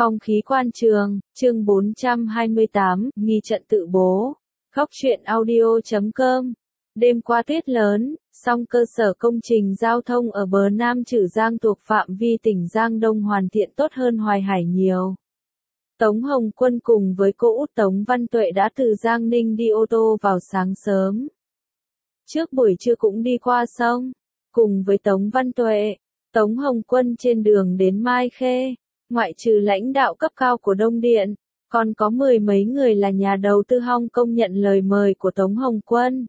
Phong khí quan trường, chương 428, nghi trận tự bố. Góc truyện audio.com. Đêm qua tuyết lớn, song cơ sở công trình giao thông ở bờ Nam Trử Giang thuộc phạm vi tỉnh Giang Đông hoàn thiện tốt hơn Hoài Hải nhiều. Tống Hồng Quân cùng với cô út Tống Văn Tuệ đã từ Giang Ninh đi ô tô vào sáng sớm. Trước buổi trưa cũng đi qua sông, cùng với Tống Văn Tuệ, Tống Hồng Quân trên đường đến Mai Khê. Ngoại trừ lãnh đạo cấp cao của Đông Điện, còn có mười mấy người là nhà đầu tư Hong Kong nhận lời mời của Tống Hồng Quân.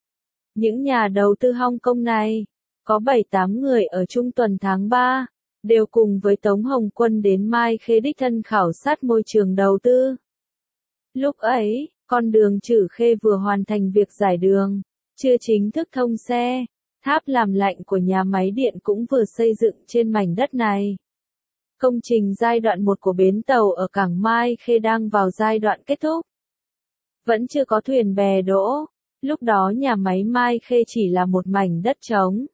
Những nhà đầu tư Hong Kong này, có 7-8 người ở trung tuần tháng 3, đều cùng với Tống Hồng Quân đến Mai Khê đích thân khảo sát môi trường đầu tư. Lúc ấy, con đường Trử Khê vừa hoàn thành việc giải đường, chưa chính thức thông xe, tháp làm lạnh của nhà máy điện cũng vừa xây dựng trên mảnh đất này. Công trình giai đoạn 1 của bến tàu ở cảng Mai Khê đang vào giai đoạn kết thúc. Vẫn chưa có thuyền bè đỗ, lúc đó nhà máy Mai Khê chỉ là một mảnh đất trống.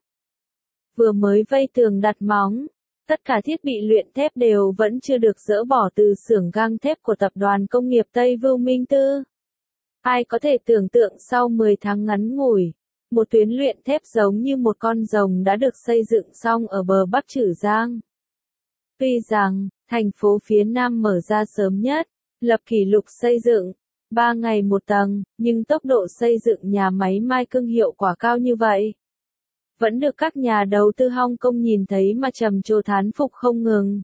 Vừa mới vây tường đặt móng, tất cả thiết bị luyện thép đều vẫn chưa được dỡ bỏ từ xưởng gang thép của Tập đoàn Công nghiệp Tây Vưu Minh Tư. Ai có thể tưởng tượng sau 10 tháng ngắn ngủi, một tuyến luyện thép giống như một con rồng đã được xây dựng xong ở bờ Bắc Trử Giang. Tuy rằng, thành phố phía Nam mở ra sớm nhất, lập kỷ lục xây dựng, 3 ngày một tầng, nhưng tốc độ xây dựng nhà máy Mai Cưng hiệu quả cao như vậy. Vẫn được các nhà đầu tư Hong Kong nhìn thấy mà trầm trồ thán phục không ngừng.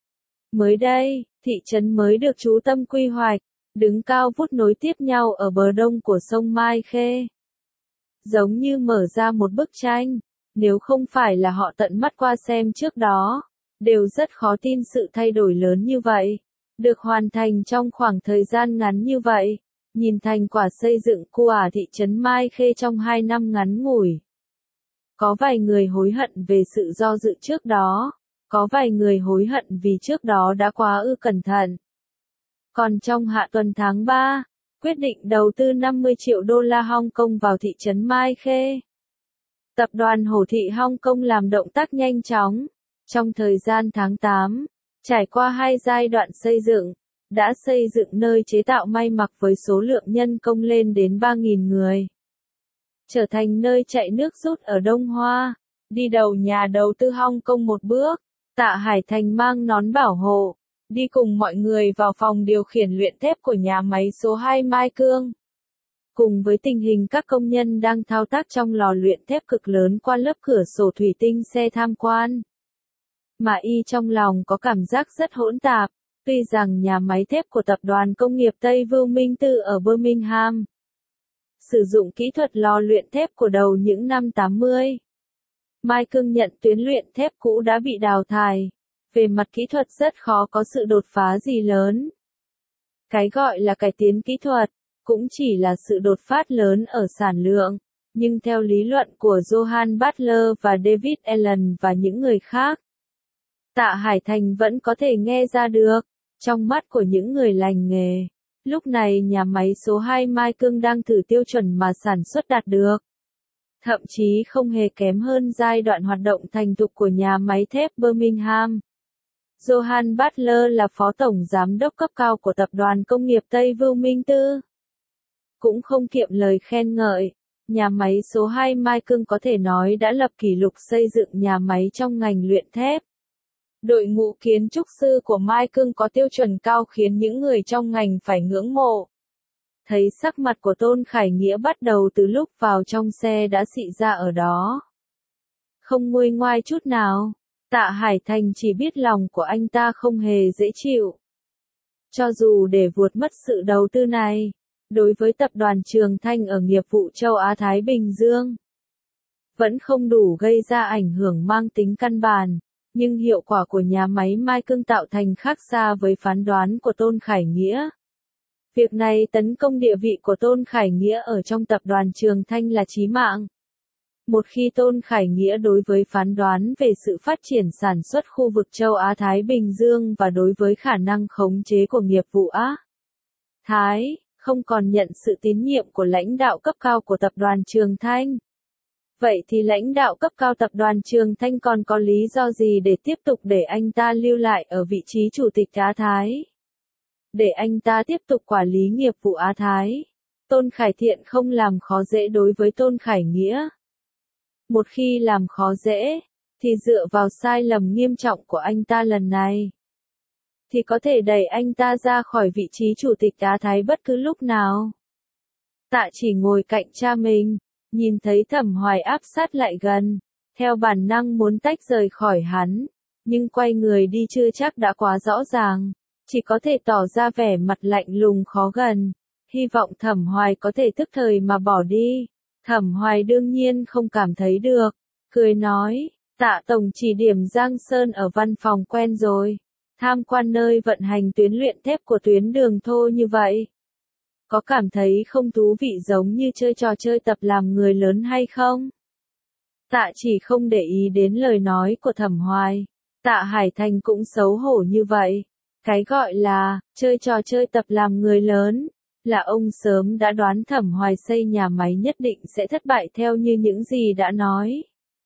Mới đây, thị trấn mới được chú tâm quy hoạch, đứng cao vút nối tiếp nhau ở bờ đông của sông Mai Khê. Giống như mở ra một bức tranh, nếu không phải là họ tận mắt qua xem trước đó, đều rất khó tin sự thay đổi lớn như vậy, được hoàn thành trong khoảng thời gian ngắn như vậy, nhìn thành quả xây dựng của thị trấn Mai Khê trong 2 năm ngắn ngủi. Có vài người hối hận về sự do dự trước đó, có vài người hối hận vì trước đó đã quá cẩn thận. Còn trong hạ tuần tháng 3, quyết định đầu tư 50 triệu đô la Hong Kong vào thị trấn Mai Khê. Tập đoàn Hổ Thị Hong Kong làm động tác nhanh chóng. Trong thời gian tháng 8, trải qua 2 giai đoạn xây dựng, đã xây dựng nơi chế tạo may mặc với số lượng nhân công lên đến 3.000 người. Trở thành nơi chạy nước rút ở Đông Hoa, đi đầu nhà đầu tư Hong Kong một bước, Tạ Hải Thành mang nón bảo hộ, đi cùng mọi người vào phòng điều khiển luyện thép của nhà máy số 2 Mai Cương. Cùng với tình hình các công nhân đang thao tác trong lò luyện thép cực lớn qua lớp cửa sổ thủy tinh xe tham quan. Mà y trong lòng có cảm giác rất hỗn tạp, tuy rằng nhà máy thép của Tập đoàn Công nghiệp Tây Vưu Minh Tư ở Birmingham sử dụng kỹ thuật lò luyện thép của đầu những năm 80. Mai Cưng nhận tuyến luyện thép cũ đã bị đào thải, về mặt kỹ thuật rất khó có sự đột phá gì lớn. Cái gọi là cải tiến kỹ thuật, cũng chỉ là sự đột phát lớn ở sản lượng, nhưng theo lý luận của Johann Butler và David Allen và những người khác, Tạ Hải Thành vẫn có thể nghe ra được, trong mắt của những người lành nghề. Lúc này nhà máy số 2 Mai Cưng đang thử tiêu chuẩn mà sản xuất đạt được. Thậm chí không hề kém hơn giai đoạn hoạt động thành thục của nhà máy thép Birmingham. Johann Butler là phó tổng giám đốc cấp cao của Tập đoàn Công nghiệp Tây Vưu Minh Tư. Cũng không kiệm lời khen ngợi, nhà máy số 2 Mai Cưng có thể nói đã lập kỷ lục xây dựng nhà máy trong ngành luyện thép. Đội ngũ kiến trúc sư của Mai Cưng có tiêu chuẩn cao khiến những người trong ngành phải ngưỡng mộ. Thấy sắc mặt của Tôn Khải Nghĩa bắt đầu từ lúc vào trong xe đã xị ra ở đó. Không nguôi ngoai chút nào, Tạ Hải Thành chỉ biết lòng của anh ta không hề dễ chịu. Cho dù để vuột mất sự đầu tư này, đối với tập đoàn Trường Thanh ở nghiệp vụ châu Á-Thái Bình Dương, vẫn không đủ gây ra ảnh hưởng mang tính căn bản. Nhưng hiệu quả của nhà máy Mai Cưng tạo thành khác xa với phán đoán của Tôn Khải Nghĩa. Việc này tấn công địa vị của Tôn Khải Nghĩa ở trong tập đoàn Trường Thanh là chí mạng. Một khi Tôn Khải Nghĩa đối với phán đoán về sự phát triển sản xuất khu vực châu Á-Thái Bình Dương và đối với khả năng khống chế của nghiệp vụ Á-Thái, không còn nhận sự tín nhiệm của lãnh đạo cấp cao của tập đoàn Trường Thanh. Vậy thì lãnh đạo cấp cao tập đoàn Trường Thanh còn có lý do gì để tiếp tục để anh ta lưu lại ở vị trí chủ tịch Á Thái? Để anh ta tiếp tục quản lý nghiệp vụ Á Thái. Tôn Khải Thiện không làm khó dễ đối với Tôn Khải Nghĩa. Một khi làm khó dễ, thì dựa vào sai lầm nghiêm trọng của anh ta lần này, thì có thể đẩy anh ta ra khỏi vị trí chủ tịch Á Thái bất cứ lúc nào. Tạ Chỉ ngồi cạnh cha mình, nhìn thấy Thẩm Hoài áp sát lại gần, theo bản năng muốn tách rời khỏi hắn, nhưng quay người đi chưa chắc đã quá rõ ràng, chỉ có thể tỏ ra vẻ mặt lạnh lùng khó gần, hy vọng Thẩm Hoài có thể tức thời mà bỏ đi. Thẩm Hoài đương nhiên không cảm thấy được, cười nói, Tạ Tổng chỉ điểm Giang Sơn ở văn phòng quen rồi, tham quan nơi vận hành tuyến luyện thép của tuyến đường thô như vậy. Có cảm thấy không thú vị giống như chơi trò chơi tập làm người lớn hay không? Tạ Chỉ không để ý đến lời nói của Thẩm Hoài. Tạ Hải Thành cũng xấu hổ như vậy. Cái gọi là chơi trò chơi tập làm người lớn là ông sớm đã đoán Thẩm Hoài xây nhà máy nhất định sẽ thất bại theo như những gì đã nói.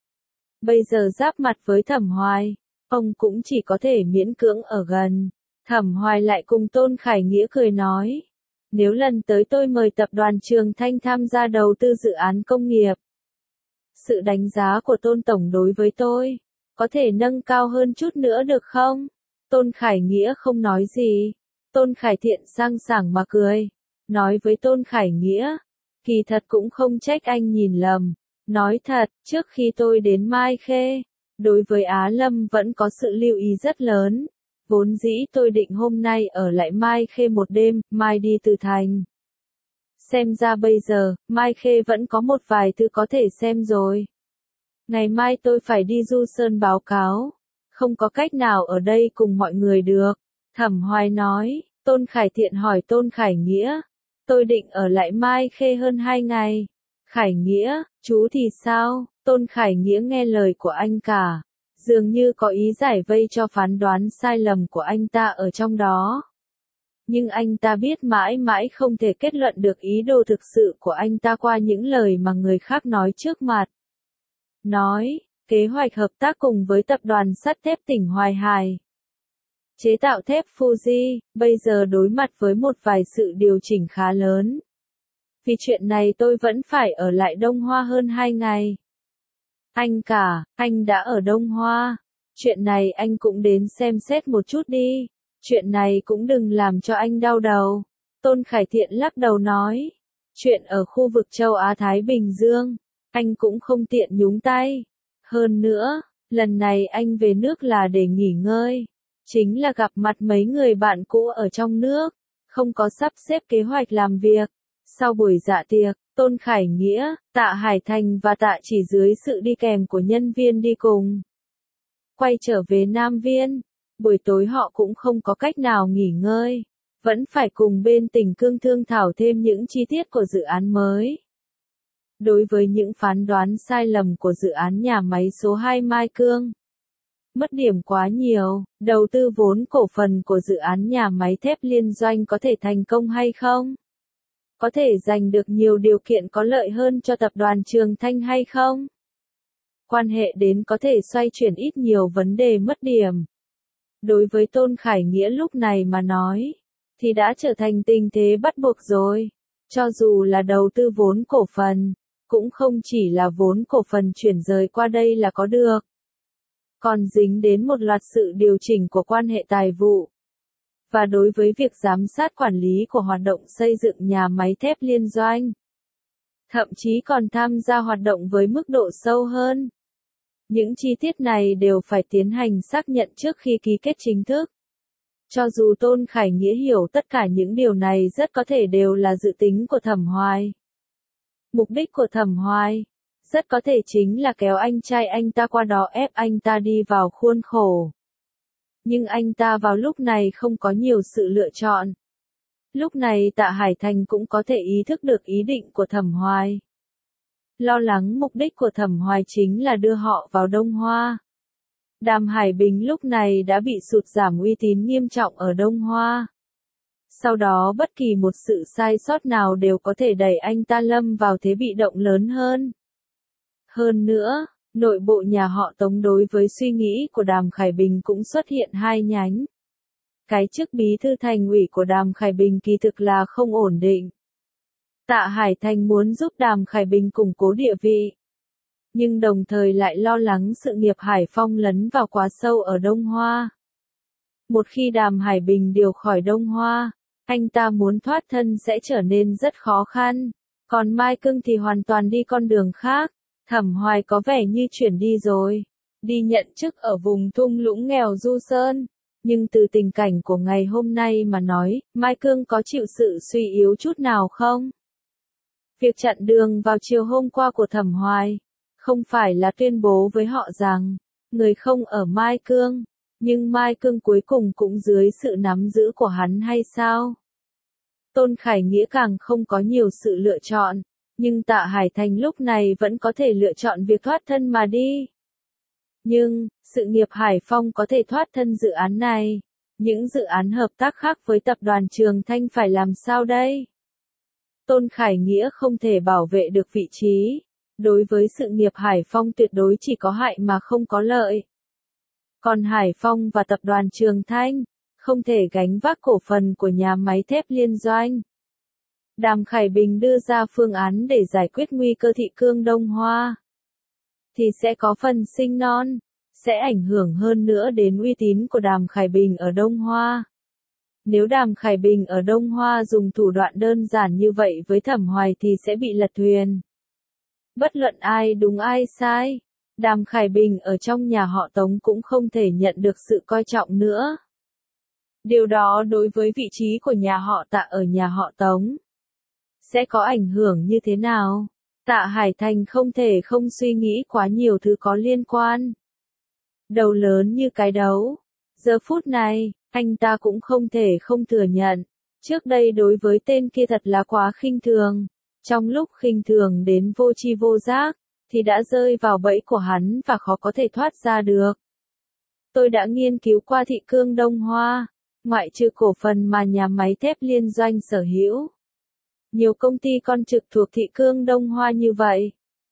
Bây giờ giáp mặt với Thẩm Hoài, ông cũng chỉ có thể miễn cưỡng ở gần. Thẩm Hoài lại cùng Tôn Khải Nghĩa cười nói, nếu lần tới tôi mời tập đoàn Trường Thanh tham gia đầu tư dự án công nghiệp, sự đánh giá của Tôn Tổng đối với tôi có thể nâng cao hơn chút nữa được không? Tôn Khải Nghĩa không nói gì. Tôn Khải Thiện sang sảng mà cười, nói với Tôn Khải Nghĩa, kỳ thật cũng không trách anh nhìn lầm. Nói thật, trước khi tôi đến Mai Khê, đối với Á Lâm vẫn có sự lưu ý rất lớn. Vốn dĩ tôi định hôm nay ở lại Mai Khê một đêm, mai đi từ thành. Xem ra bây giờ, Mai Khê vẫn có một vài thứ có thể xem rồi. Ngày mai tôi phải đi Du Sơn báo cáo. Không có cách nào ở đây cùng mọi người được. Thẩm Hoài nói. Tôn Khải Thiện hỏi Tôn Khải Nghĩa, tôi định ở lại Mai Khê hơn 2 ngày. Khải Nghĩa, chú thì sao? Tôn Khải Nghĩa nghe lời của anh cả, dường như có ý giải vây cho phán đoán sai lầm của anh ta ở trong đó. Nhưng anh ta biết mãi mãi không thể kết luận được ý đồ thực sự của anh ta qua những lời mà người khác nói trước mặt. Nói, kế hoạch hợp tác cùng với tập đoàn sắt thép tỉnh Hoài Hải chế tạo thép Fuji, bây giờ đối mặt với một vài sự điều chỉnh khá lớn. Vì chuyện này tôi vẫn phải ở lại Đông Hoa hơn 2 ngày. Anh cả, anh đã ở Đông Hoa. Chuyện này anh cũng đến xem xét một chút đi. Chuyện này cũng đừng làm cho anh đau đầu. Tôn Khải Thiện lắc đầu nói. Chuyện ở khu vực châu Á Thái Bình Dương, anh cũng không tiện nhúng tay. Hơn nữa, lần này anh về nước là để nghỉ ngơi. Chính là gặp mặt mấy người bạn cũ ở trong nước, không có sắp xếp kế hoạch làm việc. Sau buổi dạ tiệc, Tôn Khải Nghĩa, Tạ Hải Thành và Tạ Chỉ dưới sự đi kèm của nhân viên đi cùng quay trở về Nam Viên. Buổi tối họ cũng không có cách nào nghỉ ngơi, vẫn phải cùng bên Tỉnh Cương thương thảo thêm những chi tiết của dự án mới. Đối với những phán đoán sai lầm của dự án nhà máy số 2 Mai Cương, mất điểm quá nhiều, đầu tư vốn cổ phần của dự án nhà máy thép liên doanh có thể thành công hay không? Có thể giành được nhiều điều kiện có lợi hơn cho tập đoàn Trường Thanh hay không? Quan hệ đến có thể xoay chuyển ít nhiều vấn đề mất điểm. Đối với Tôn Khải Nghĩa lúc này mà nói, thì đã trở thành tình thế bắt buộc rồi. Cho dù là đầu tư vốn cổ phần, cũng không chỉ là vốn cổ phần chuyển rời qua đây là có được. Còn dính đến một loạt sự điều chỉnh của quan hệ tài vụ. Và đối với việc giám sát quản lý của hoạt động xây dựng nhà máy thép liên doanh. Thậm chí còn tham gia hoạt động với mức độ sâu hơn. Những chi tiết này đều phải tiến hành xác nhận trước khi ký kết chính thức. Cho dù Tôn Khải Nghĩa hiểu tất cả những điều này rất có thể đều là dự tính của Thẩm Hoài. Mục đích của Thẩm Hoài rất có thể chính là kéo anh trai anh ta qua đó ép anh ta đi vào khuôn khổ. Nhưng anh ta vào lúc này không có nhiều sự lựa chọn. Lúc này Tạ Hải Thành cũng có thể ý thức được ý định của Thẩm Hoài. Lo lắng mục đích của Thẩm Hoài chính là đưa họ vào Đông Hoa. Đàm Hải Bình lúc này đã bị sụt giảm uy tín nghiêm trọng ở Đông Hoa. Sau đó bất kỳ một sự sai sót nào đều có thể đẩy anh ta lâm vào thế bị động lớn hơn. Hơn nữa, nội bộ nhà họ Tống đối với suy nghĩ của Đàm Khải Bình cũng xuất hiện hai nhánh. Cái chức bí thư thành ủy của Đàm Khải Bình kỳ thực là không ổn định. Tạ Hải Thành muốn giúp Đàm Khải Bình củng cố địa vị, nhưng đồng thời lại lo lắng sự nghiệp Hải Phong lấn vào quá sâu ở Đông Hoa. Một khi Đàm Hải Bình điều khỏi Đông Hoa, anh ta muốn thoát thân sẽ trở nên rất khó khăn. Còn Mai Cưng thì hoàn toàn đi con đường khác. Thẩm Hoài có vẻ như chuyển đi rồi, đi nhận chức ở vùng thung lũng nghèo Du Sơn. Nhưng từ tình cảnh của ngày hôm nay mà nói, Mai Cưng có chịu sự suy yếu chút nào không? Việc chặn đường vào chiều hôm qua của Thẩm Hoài, không phải là tuyên bố với họ rằng, người không ở Mai Cưng, nhưng Mai Cưng cuối cùng cũng dưới sự nắm giữ của hắn hay sao? Tôn Khải Nghĩa càng không có nhiều sự lựa chọn, nhưng Tạ Hải Thành lúc này vẫn có thể lựa chọn việc thoát thân mà đi. Nhưng, sự nghiệp Hải Phong có thể thoát thân dự án này. Những dự án hợp tác khác với tập đoàn Trường Thanh phải làm sao đây? Tôn Khải Nghĩa không thể bảo vệ được vị trí. Đối với sự nghiệp Hải Phong tuyệt đối chỉ có hại mà không có lợi. Còn Hải Phong và tập đoàn Trường Thanh, không thể gánh vác cổ phần của nhà máy thép liên doanh. Đàm Khải Bình đưa ra phương án để giải quyết nguy cơ thị cương Đông Hoa, thì sẽ có phần sinh non, sẽ ảnh hưởng hơn nữa đến uy tín của Đàm Khải Bình ở Đông Hoa. Nếu Đàm Khải Bình ở Đông Hoa dùng thủ đoạn đơn giản như vậy với Thẩm Hoài thì sẽ bị lật thuyền. Bất luận ai đúng ai sai, Đàm Khải Bình ở trong nhà họ Tống cũng không thể nhận được sự coi trọng nữa. Điều đó đối với vị trí của nhà họ Tạ ở nhà họ Tống sẽ có ảnh hưởng như thế nào? Tạ Hải Thành không thể không suy nghĩ quá nhiều thứ có liên quan. Đầu lớn như cái đấu. Giờ phút này, anh ta cũng không thể không thừa nhận. Trước đây đối với tên kia thật là quá khinh thường. Trong lúc khinh thường đến vô tri vô giác, thì đã rơi vào bẫy của hắn và khó có thể thoát ra được. Tôi đã nghiên cứu qua thị cương Đông Hoa, ngoại trừ cổ phần mà nhà máy thép liên doanh sở hữu. Nhiều công ty con trực thuộc thị cương Đông Hoa như vậy,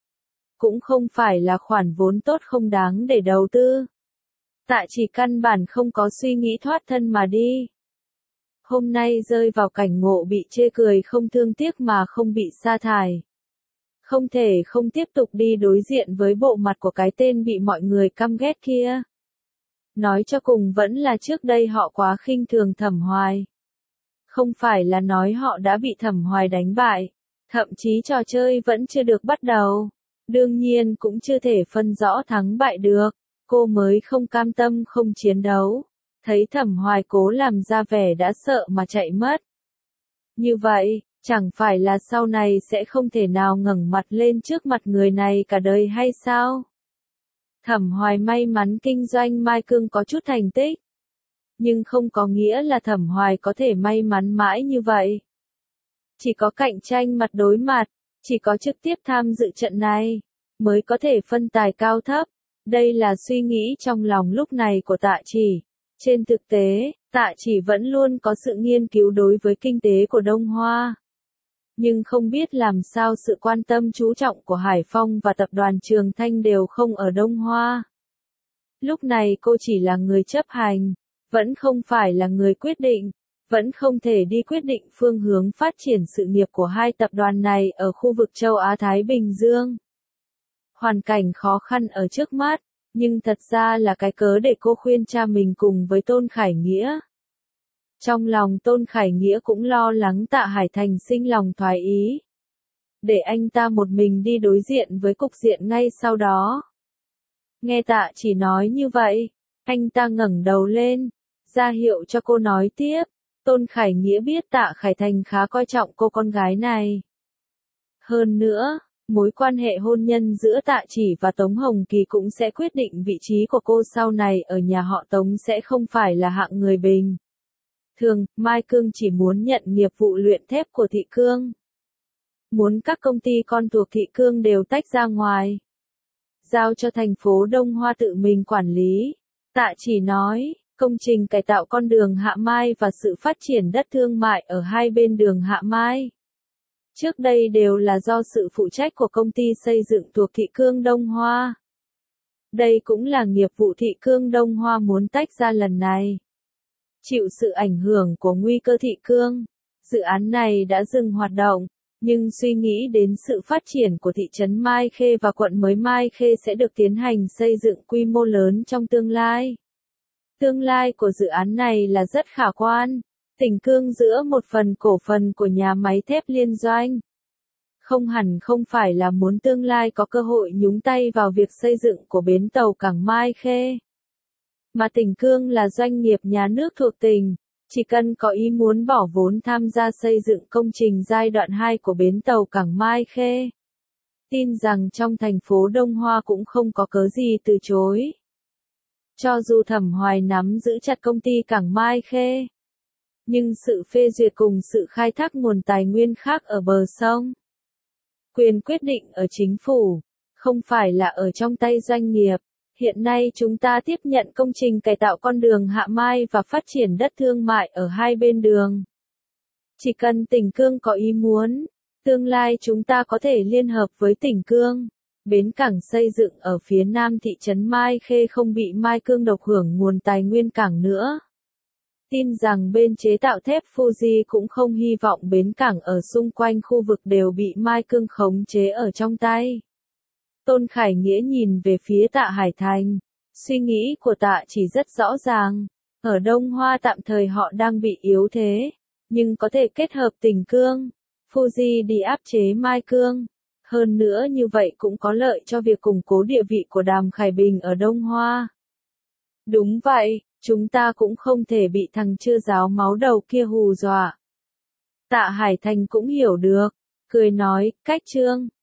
cũng không phải là khoản vốn tốt không đáng để đầu tư. Tạ chỉ căn bản không có suy nghĩ thoát thân mà đi. Hôm nay rơi vào cảnh ngộ bị chê cười không thương tiếc mà không bị sa thải. Không thể không tiếp tục đi đối diện với bộ mặt của cái tên bị mọi người căm ghét kia. Nói cho cùng vẫn là trước đây họ quá khinh thường Thẩm Hoài. Không phải là nói họ đã bị Thẩm Hoài đánh bại, thậm chí trò chơi vẫn chưa được bắt đầu. Đương nhiên cũng chưa thể phân rõ thắng bại được, cô mới không cam tâm không chiến đấu. Thấy Thẩm Hoài cố làm ra vẻ đã sợ mà chạy mất. Như vậy, chẳng phải là sau này sẽ không thể nào ngẩng mặt lên trước mặt người này cả đời hay sao? Thẩm Hoài may mắn kinh doanh Mai Cưng có chút thành tích. Nhưng không có nghĩa là Thẩm Hoài có thể may mắn mãi như vậy. Chỉ có cạnh tranh mặt đối mặt, chỉ có trực tiếp tham dự trận này, mới có thể phân tài cao thấp. Đây là suy nghĩ trong lòng lúc này của Tạ Chỉ. Trên thực tế, Tạ Chỉ vẫn luôn có sự nghiên cứu đối với kinh tế của Đông Hoa. Nhưng không biết làm sao sự quan tâm chú trọng của Hải Phong và tập đoàn Trường Thanh đều không ở Đông Hoa. Lúc này cô chỉ là người chấp hành, vẫn không phải là người quyết định, vẫn không thể đi quyết định phương hướng phát triển sự nghiệp của hai tập đoàn này ở khu vực châu Á-Thái Bình Dương. Hoàn cảnh khó khăn ở trước mắt, nhưng thật ra là cái cớ để cô khuyên cha mình cùng với Tôn Khải Nghĩa. Trong lòng Tôn Khải Nghĩa cũng lo lắng Tạ Hải Thành sinh lòng thoái ý. Để anh ta một mình đi đối diện với cục diện ngay sau đó. Nghe Tạ chỉ nói như vậy, anh ta ngẩng đầu lên, ra hiệu cho cô nói tiếp. Tôn Khải Nghĩa biết Tạ Khải Thành khá coi trọng cô con gái này. Hơn nữa, mối quan hệ hôn nhân giữa Tạ Chỉ và Tống Hồng Kỳ cũng sẽ quyết định vị trí của cô sau này ở nhà họ Tống sẽ không phải là hạng người bình thường. Mai Cưng chỉ muốn nhận nghiệp vụ luyện thép của thị cương. Muốn các công ty con thuộc thị cương đều tách ra ngoài. Giao cho thành phố Đông Hoa tự mình quản lý. Tạ Chỉ nói, công trình cải tạo con đường Hạ Mai và sự phát triển đất thương mại ở hai bên đường Hạ Mai. trước đây đều là do sự phụ trách của công ty xây dựng thuộc Thị Cương Đông Hoa. Đây cũng là nghiệp vụ Thị Cương Đông Hoa muốn tách ra lần này. Chịu sự ảnh hưởng của nguy cơ Thị Cương, dự án này đã dừng hoạt động, nhưng suy nghĩ đến sự phát triển của thị trấn Mai Khê và quận mới Mai Khê sẽ được tiến hành xây dựng quy mô lớn trong tương lai. Tương lai của dự án này là rất khả quan, Tỉnh Cương giữa một phần cổ phần của nhà máy thép liên doanh. Không hẳn không phải là muốn tương lai có cơ hội nhúng tay vào việc xây dựng của bến tàu cảng Mai Khê. Mà Tỉnh Cương là doanh nghiệp nhà nước thuộc tỉnh, chỉ cần có ý muốn bỏ vốn tham gia xây dựng công trình giai đoạn 2 của bến tàu cảng Mai Khê. Tin rằng trong thành phố Đông Hoa cũng không có cớ gì từ chối. Cho dù Thẩm Hoài nắm giữ chặt công ty cảng Mai Khê, nhưng sự phê duyệt cùng sự khai thác nguồn tài nguyên khác ở bờ sông. Quyền quyết định ở chính phủ, không phải là ở trong tay doanh nghiệp. Hiện nay chúng ta tiếp nhận công trình cải tạo con đường Hạ Mai và phát triển đất thương mại ở hai bên đường. Chỉ cần Tỉnh Cương có ý muốn, tương lai chúng ta có thể liên hợp với Tỉnh Cương. Bến cảng xây dựng ở phía nam thị trấn Mai Khê không bị Mai Cương độc hưởng nguồn tài nguyên cảng nữa. Tin rằng bên chế tạo thép Fuji cũng không hy vọng bến cảng ở xung quanh khu vực đều bị Mai Cương khống chế ở trong tay. Tôn Khải Nghĩa nhìn về phía Tạ Hải Thành. Suy nghĩ của Tạ chỉ rất rõ ràng. Ở Đông Hoa tạm thời họ đang bị yếu thế, nhưng có thể kết hợp Tỉnh Cương, Fuji đi áp chế Mai Cương. Hơn nữa như vậy cũng có lợi cho việc củng cố địa vị của Đàm Khải Bình ở Đông Hoa. Đúng vậy, chúng ta cũng không thể bị thằng chưa giáo máu đầu kia hù dọa. Tạ Hải Thành cũng hiểu được, cười nói, cách Trương.